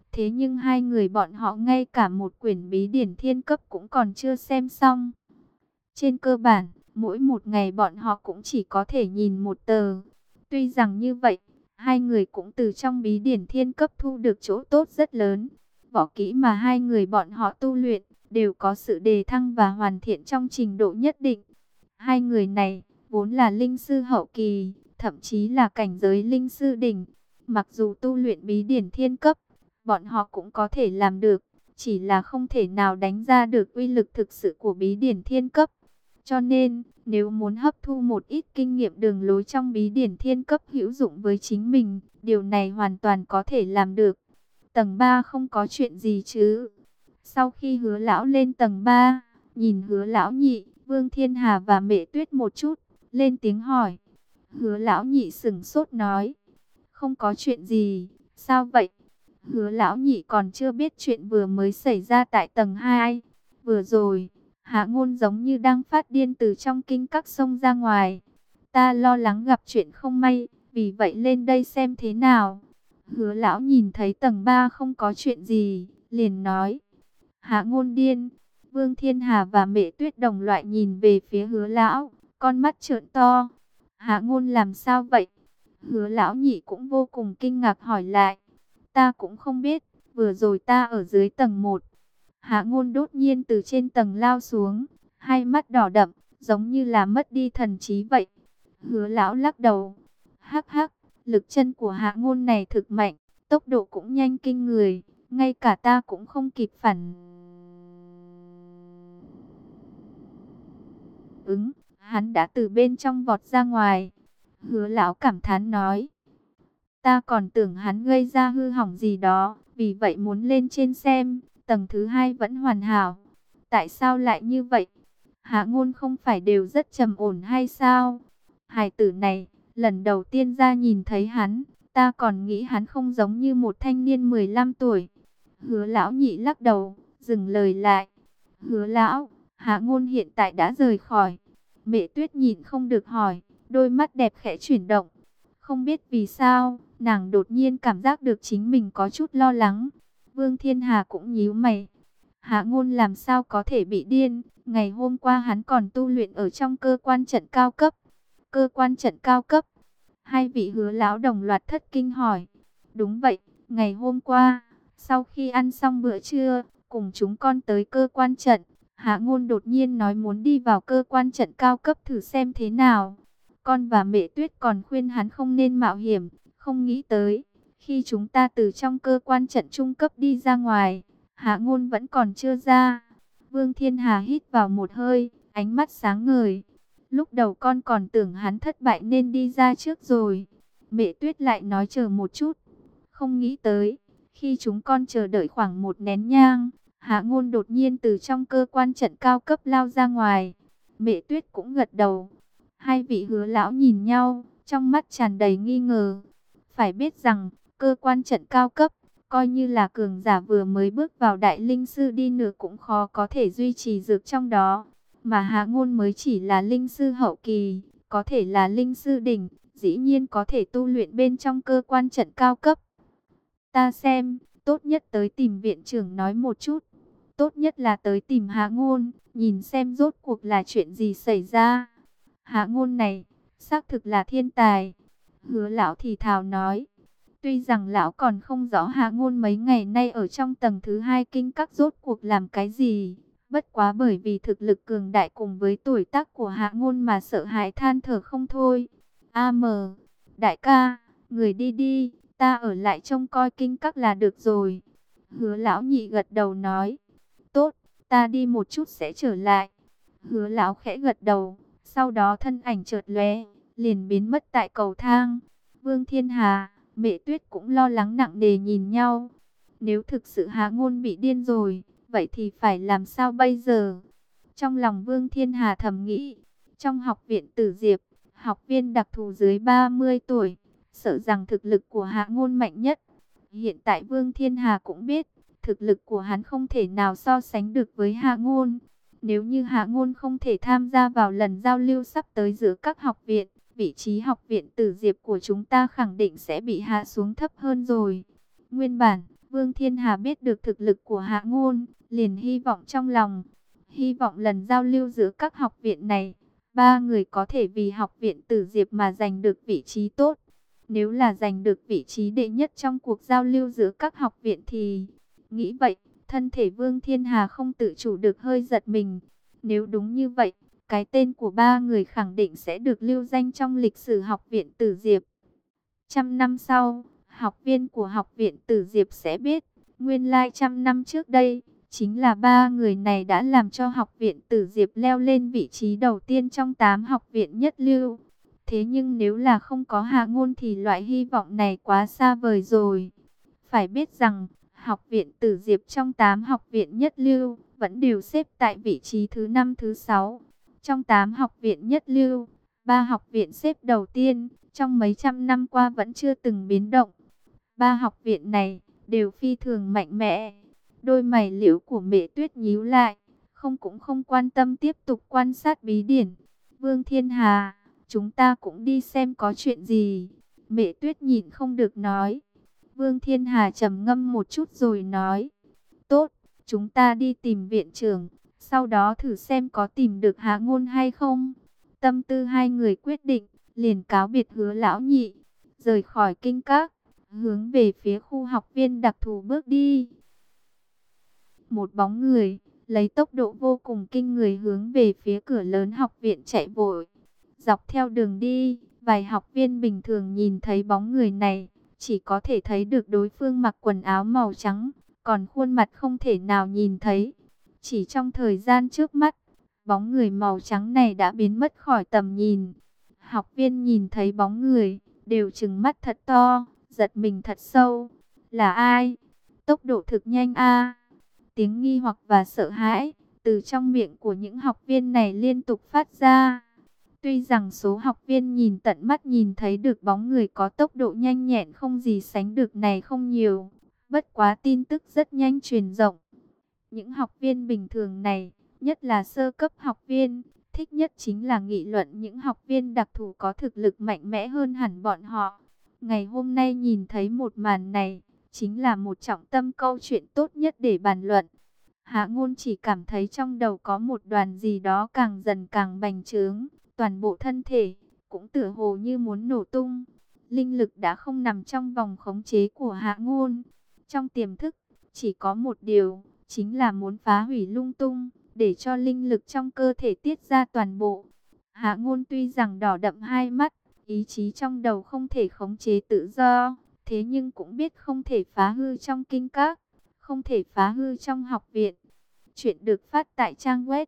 Thế nhưng hai người bọn họ ngay cả một quyển bí điển thiên cấp cũng còn chưa xem xong. Trên cơ bản, mỗi một ngày bọn họ cũng chỉ có thể nhìn một tờ. Tuy rằng như vậy, hai người cũng từ trong bí điển thiên cấp thu được chỗ tốt rất lớn. Võ kỹ mà hai người bọn họ tu luyện đều có sự đề thăng và hoàn thiện trong trình độ nhất định. Hai người này vốn là linh sư hậu kỳ, thậm chí là cảnh giới linh sư đỉnh. Mặc dù tu luyện bí điển thiên cấp, bọn họ cũng có thể làm được, chỉ là không thể nào đánh ra được uy lực thực sự của bí điển thiên cấp. Cho nên, nếu muốn hấp thu một ít kinh nghiệm đường lối trong bí điển thiên cấp hữu dụng với chính mình, điều này hoàn toàn có thể làm được. Tầng 3 không có chuyện gì chứ? Sau khi Hứa lão lên tầng 3, nhìn Hứa lão nhị, Vương Thiên Hà và Mẹ Tuyết một chút, lên tiếng hỏi. Hứa lão nhị sững sốt nói, không có chuyện gì, sao vậy? Hứa lão nhị còn chưa biết chuyện vừa mới xảy ra tại tầng 2. Vừa rồi, Hạ Ngôn giống như đang phát điên từ trong kinh các sông ra ngoài. Ta lo lắng gặp chuyện không may, vì vậy lên đây xem thế nào. Hứa lão nhìn thấy tầng 3 không có chuyện gì, liền nói. Hạ Ngôn điên. Vương Thiên Hà và Mẹ Tuyết đồng loại nhìn về phía Hứa lão, con mắt trợn to. Hạ Ngôn làm sao vậy? Hứa lão nhị cũng vô cùng kinh ngạc hỏi lại. Ta cũng không biết, vừa rồi ta ở dưới tầng 1. Hạ Ngôn đột nhiên từ trên tầng lao xuống, hai mắt đỏ đậm, giống như là mất đi thần trí vậy. Hứa lão lắc đầu. Hắc hắc, lực chân của Hạ Ngôn này thực mạnh, tốc độ cũng nhanh kinh người, ngay cả ta cũng không kịp phản ứng, hắn đã từ bên trong vọt ra ngoài. Hứa lão cảm thán nói. Ta còn tưởng hắn gây ra hư hỏng gì đó, vì vậy muốn lên trên xem, tầng thứ 2 vẫn hoàn hảo. Tại sao lại như vậy? Hạ Ngôn không phải đều rất trầm ổn hay sao? Hài tử này, lần đầu tiên ra nhìn thấy hắn, ta còn nghĩ hắn không giống như một thanh niên 15 tuổi. Hứa lão nhị lắc đầu, dừng lời lại. Hứa lão, Hạ Ngôn hiện tại đã rời khỏi. Mẹ Tuyết nhìn không được hỏi, đôi mắt đẹp khẽ chuyển động. Không biết vì sao, nàng đột nhiên cảm giác được chính mình có chút lo lắng. Vương Thiên Hà cũng nhíu mày. Hạ Ngôn làm sao có thể bị điên? Ngày hôm qua hắn còn tu luyện ở trong cơ quan trận cao cấp. Cơ quan trận cao cấp? Hai vị Hứa lão đồng loạt thất kinh hỏi. Đúng vậy, ngày hôm qua, sau khi ăn xong bữa trưa, cùng chúng con tới cơ quan trận. Hạ Ngôn đột nhiên nói muốn đi vào cơ quan trận cao cấp thử xem thế nào. Con và Mẹ Tuyết còn khuyên hắn không nên mạo hiểm, không nghĩ tới. Khi chúng ta từ trong cơ quan trận trung cấp đi ra ngoài, Hạ Ngôn vẫn còn chưa ra. Vương Thiên Hà hít vào một hơi, ánh mắt sáng ngời. Lúc đầu con còn tưởng hắn thất bại nên đi ra trước rồi. Mẹ Tuyết lại nói chờ một chút. Không nghĩ tới, khi chúng con chờ đợi khoảng một nén nhang, Hạ Ngôn đột nhiên từ trong cơ quan trận cao cấp lao ra ngoài. Mẹ Tuyết cũng gật đầu. Hai vị Hứa lão nhìn nhau, trong mắt tràn đầy nghi ngờ. Phải biết rằng, cơ quan trận cao cấp, coi như là cường giả vừa mới bước vào đại linh sư đi nữa cũng khó có thể duy trì dược trong đó. Mà Hạ Ngôn mới chỉ là linh sư hậu kỳ, có thể là linh sư đỉnh, dĩ nhiên có thể tu luyện bên trong cơ quan trận cao cấp. Ta xem, tốt nhất tới tìm viện trưởng nói một chút. Tốt nhất là tới tìm Hạ Ngôn, nhìn xem rốt cuộc là chuyện gì xảy ra. Hạ Ngôn này, xác thực là thiên tài. Hứa lão thì thào nói. Tuy rằng lão còn không rõ Hạ Ngôn mấy ngày nay ở trong tầng thứ 2 kinh các rốt cuộc làm cái gì. Bất quá bởi vì thực lực cường đại cùng với tuổi tác của Hạ Ngôn mà sợ hãi than thở không thôi. Đại ca, người đi đi, ta ở lại trông coi kinh các là được rồi. Hứa lão nhị gật đầu nói. Tốt, ta đi một chút sẽ trở lại. Hứa lão khẽ gật đầu, sau đó thân ảnh chợt lóe, liền biến mất tại cầu thang. Vương Thiên Hà, Mẹ Tuyết cũng lo lắng nặng nề nhìn nhau. Nếu thực sự Hạ Ngôn bị điên rồi, vậy thì phải làm sao bây giờ? Trong lòng Vương Thiên Hà thầm nghĩ, trong học viện Tử Diệp, học viên đặc thù dưới 30 tuổi, sợ rằng thực lực của Hạ Ngôn mạnh nhất. Hiện tại Vương Thiên Hà cũng biết, thực lực của hắn không thể nào so sánh được với Hạ Ngôn. Nếu như Hạ Ngôn không thể tham gia vào lần giao lưu sắp tới giữa các học viện, vị trí học viện Tử Diệp của chúng ta khẳng định sẽ bị hạ xuống thấp hơn rồi. Nguyên bản, Vương Thiên Hà biết được thực lực của Hạ Ngôn, liền hy vọng trong lòng. Hy vọng lần giao lưu giữa các học viện này, ba người có thể vì học viện Tử Diệp mà giành được vị trí tốt. Nếu là giành được vị trí đệ nhất trong cuộc giao lưu giữa các học viện thì... Nghĩ vậy, thân thể Vương Thiên Hà không tự chủ được hơi giật mình. Nếu đúng như vậy, cái tên của ba người khẳng định sẽ được lưu danh trong lịch sử học viện Tử Diệp. Trăm năm sau, học viên của học viện Tử Diệp sẽ biết, nguyên lai trăm năm trước đây, chính là ba người này đã làm cho học viện Tử Diệp leo lên vị trí đầu tiên trong 8 học viện nhất lưu. Thế nhưng nếu là không có Hạ Ngôn thì loại hy vọng này quá xa vời rồi. Phải biết rằng, học viện Tử Diệp trong 8 học viện nhất lưu vẫn đều xếp tại vị trí thứ 5 thứ 6. Trong 8 học viện nhất lưu, 3 học viện xếp đầu tiên, trong mấy trăm năm qua vẫn chưa từng biến động. Ba học viện này đều phi thường mạnh mẽ. Đôi mày liễu của Mễ Tuyết nhíu lại, cũng không quan tâm tiếp tục quan sát bí điển. Vương Thiên Hà, chúng ta cũng đi xem có chuyện gì. Mễ Tuyết nhịn không được nói. Vương Thiên Hà trầm ngâm một chút rồi nói. Tốt, chúng ta đi tìm viện trưởng, sau đó thử xem có tìm được Hạ Ngôn hay không. Tâm tư hai người quyết định, liền cáo biệt Hứa lão nhị, rời khỏi kinh các, hướng về phía khu học viên đặc thù bước đi. Một bóng người, lấy tốc độ vô cùng kinh người hướng về phía cửa lớn học viện chạy vội. Dọc theo đường đi, vài học viên bình thường nhìn thấy bóng người này, chỉ có thể thấy được đối phương mặc quần áo màu trắng, còn khuôn mặt không thể nào nhìn thấy. Chỉ trong thời gian trước mắt, bóng người màu trắng này đã biến mất khỏi tầm nhìn. Học viên nhìn thấy bóng người, đều trừng mắt thật to, giật mình thật sâu. Là ai? Tốc độ thực nhanh a. Tiếng nghi hoặc và sợ hãi từ trong miệng của những học viên này liên tục phát ra. Tuy rằng số học viên nhìn tận mắt nhìn thấy được bóng người có tốc độ nhanh nhẹn không gì sánh được này không nhiều, bất quá tin tức rất nhanh truyền rộng. Những học viên bình thường này, nhất là sơ cấp học viên, thích nhất chính là nghị luận những học viên đặc thù có thực lực mạnh mẽ hơn hẳn bọn họ. Ngày hôm nay nhìn thấy một màn này, chính là một trọng tâm câu chuyện tốt nhất để bàn luận. Hạ Ngôn chỉ cảm thấy trong đầu có một đoàn gì đó càng dần càng bành trướng, toàn bộ thân thể cũng tựa hồ như muốn nổ tung. Linh lực đã không nằm trong vòng khống chế của Hạ Ngôn. Trong tiềm thức, chỉ có một điều, chính là muốn phá hủy lung tung, để cho linh lực trong cơ thể tiết ra toàn bộ. Hạ Ngôn tuy rằng đỏ đậm hai mắt, ý chí trong đầu không thể khống chế tự do, thế nhưng cũng biết không thể phá hư trong kinh các, không thể phá hư trong học viện. Chuyện được phát tại trang web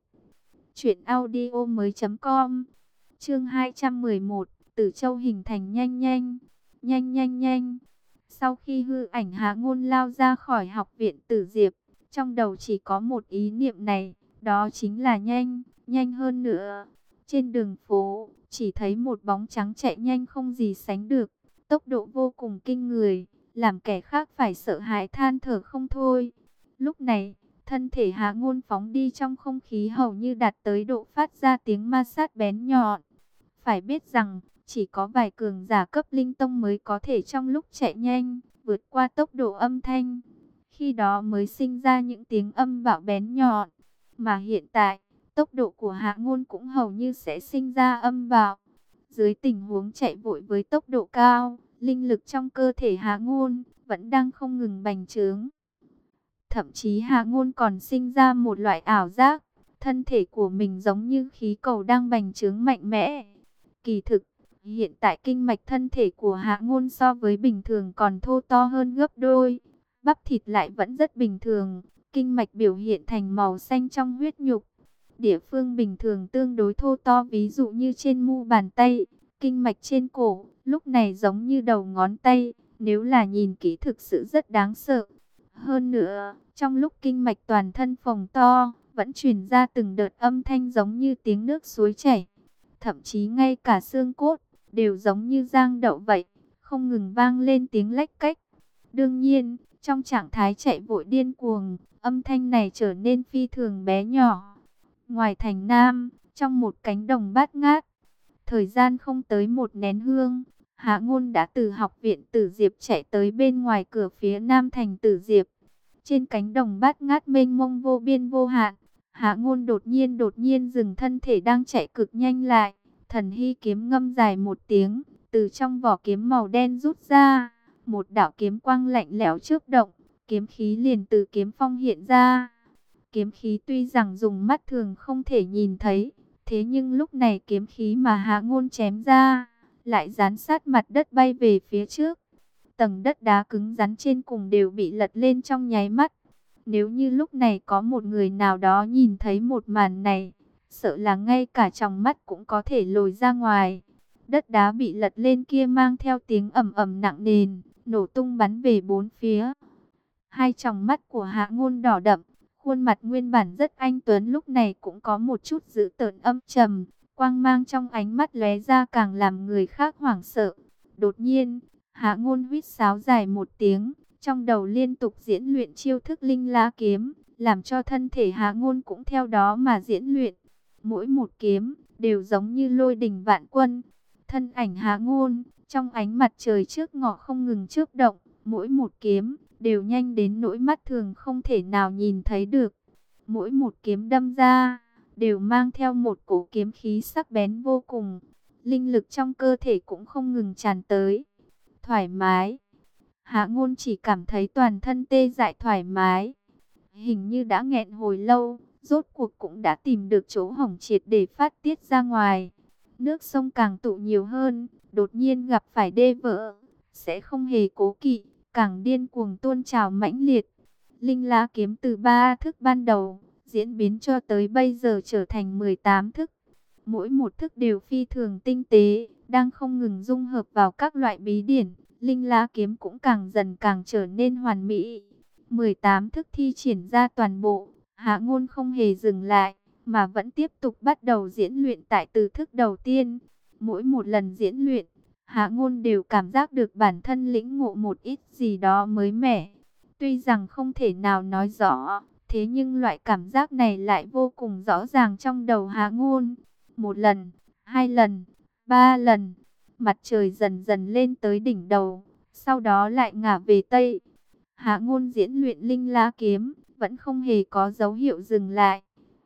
truyệnaudiomoi.com. Chương 211, Tử Châu hình thành nhanh nhanh, nhanh nhanh nhanh. Sau khi hư ảnh Hạ Ngôn lao ra khỏi học viện Tử Diệp, trong đầu chỉ có một ý niệm này, đó chính là nhanh, nhanh hơn nữa. Trên đường phố, chỉ thấy một bóng trắng chạy nhanh không gì sánh được, tốc độ vô cùng kinh người, làm kẻ khác phải sợ hãi than thở không thôi. Lúc này, thân thể Hạ Ngôn phóng đi trong không khí hầu như đạt tới độ phát ra tiếng ma sát bén nhọn. Phải biết rằng, chỉ có vài cường giả cấp linh tông mới có thể trong lúc chạy nhanh, vượt qua tốc độ âm thanh. Khi đó mới sinh ra những tiếng âm bạo bén nhọn. Mà hiện tại, tốc độ của Hạ Ngôn cũng hầu như sẽ sinh ra âm bạo. Dưới tình huống chạy vội với tốc độ cao, linh lực trong cơ thể Hạ Ngôn vẫn đang không ngừng bành trướng. Thậm chí Hạ Ngôn còn sinh ra một loại ảo giác, thân thể của mình giống như khí cầu đang bành trướng mạnh mẽ. Kỳ thực, hiện tại kinh mạch thân thể của Hạ Ngôn so với bình thường còn thô to hơn gấp đôi. Bắp thịt lại vẫn rất bình thường, kinh mạch biểu hiện thành màu xanh trong huyết nhục. Địa phương bình thường tương đối thô to, ví dụ như trên mu bàn tay, kinh mạch trên cổ, lúc này giống như đầu ngón tay, nếu là nhìn kỹ thực sự rất đáng sợ. Hơn nữa, trong lúc kinh mạch toàn thân phồng to, vẫn truyền ra từng đợt âm thanh giống như tiếng nước suối chảy. Thậm chí ngay cả xương cốt, đều giống như giang đậu vậy, không ngừng vang lên tiếng lách cách. Đương nhiên, trong trạng thái chạy vội điên cuồng, âm thanh này trở nên phi thường bé nhỏ. Ngoài thành Nam, trong một cánh đồng bát ngát, thời gian không tới một nén hương, Hạ Ngôn đã từ học viện Tử Diệp chạy tới bên ngoài cửa phía nam thành Tử Diệp. Trên cánh đồng bát ngát mênh mông vô biên vô hạn, Hạ Ngôn đột nhiên dừng thân thể đang chạy cực nhanh lại. Thần hy kiếm ngâm dài một tiếng, từ trong vỏ kiếm màu đen rút ra, một đạo kiếm quang lạnh lẽo chớp động, kiếm khí liền từ kiếm phong hiện ra. Kiếm khí tuy rằng dùng mắt thường không thể nhìn thấy, thế nhưng lúc này kiếm khí mà Hạ Ngôn chém ra lại dán sát mặt đất bay về phía trước. Tầng đất đá cứng rắn trên cùng đều bị lật lên trong nháy mắt. Nếu như lúc này có một người nào đó nhìn thấy một màn này, sợ là ngay cả tròng mắt cũng có thể lồi ra ngoài. Đất đá bị lật lên kia mang theo tiếng ầm ầm nặng nề, nổ tung bắn về bốn phía. Hai tròng mắt của Hạ Ngôn đỏ đậm, khuôn mặt nguyên bản rất anh tuấn lúc này cũng có một chút dữ tợn âm trầm, quang mang trong ánh mắt lóe ra càng làm người khác hoảng sợ. Đột nhiên, Hạ Ngôn huýt sáo dài một tiếng, trong đầu liên tục diễn luyện chiêu thức Linh La kiếm, làm cho thân thể Hạ Ngôn cũng theo đó mà diễn luyện. Mỗi một kiếm đều giống như lôi đình vạn quân. Thân ảnh Hạ Ngôn trong ánh mặt trời trước ngọ không ngừng chớp động, mỗi một kiếm đều nhanh đến nỗi mắt thường không thể nào nhìn thấy được. Mỗi một kiếm đâm ra đều mang theo một cổ kiếm khí sắc bén vô cùng. Linh lực trong cơ thể cũng không ngừng tràn tới. Thoải mái. Hạ Ngôn chỉ cảm thấy toàn thân tê dại thoải mái. Hình như đã nghẹn hồi lâu, rốt cuộc cũng đã tìm được chỗ hổng triệt để phát tiết ra ngoài. Nước sông càng tụ nhiều hơn, đột nhiên gặp phải đê vỡ, sẽ không hề cố kỵ, càng điên cuồng tuôn trào mãnh liệt. Linh La kiếm từ 3 thức ban đầu, diễn biến cho tới bây giờ trở thành 18 thức. Mỗi một thức đều phi thường tinh tế, đang không ngừng dung hợp vào các loại bí điển. Linh La kiếm cũng càng dần càng trở nên hoàn mỹ. 18 thức thi triển ra toàn bộ, Hạ Ngôn không hề dừng lại, mà vẫn tiếp tục bắt đầu diễn luyện tại từ thức đầu tiên. Mỗi một lần diễn luyện, Hạ Ngôn đều cảm giác được bản thân lĩnh ngộ một ít gì đó mới mẻ. Tuy rằng không thể nào nói rõ, thế nhưng loại cảm giác này lại vô cùng rõ ràng trong đầu Hạ Ngôn. Một lần, hai lần, ba lần, mặt trời dần dần lên tới đỉnh đầu, sau đó lại ngả về tây. Hạ Ngôn diễn luyện Linh La kiếm, vẫn không hề có dấu hiệu dừng lại.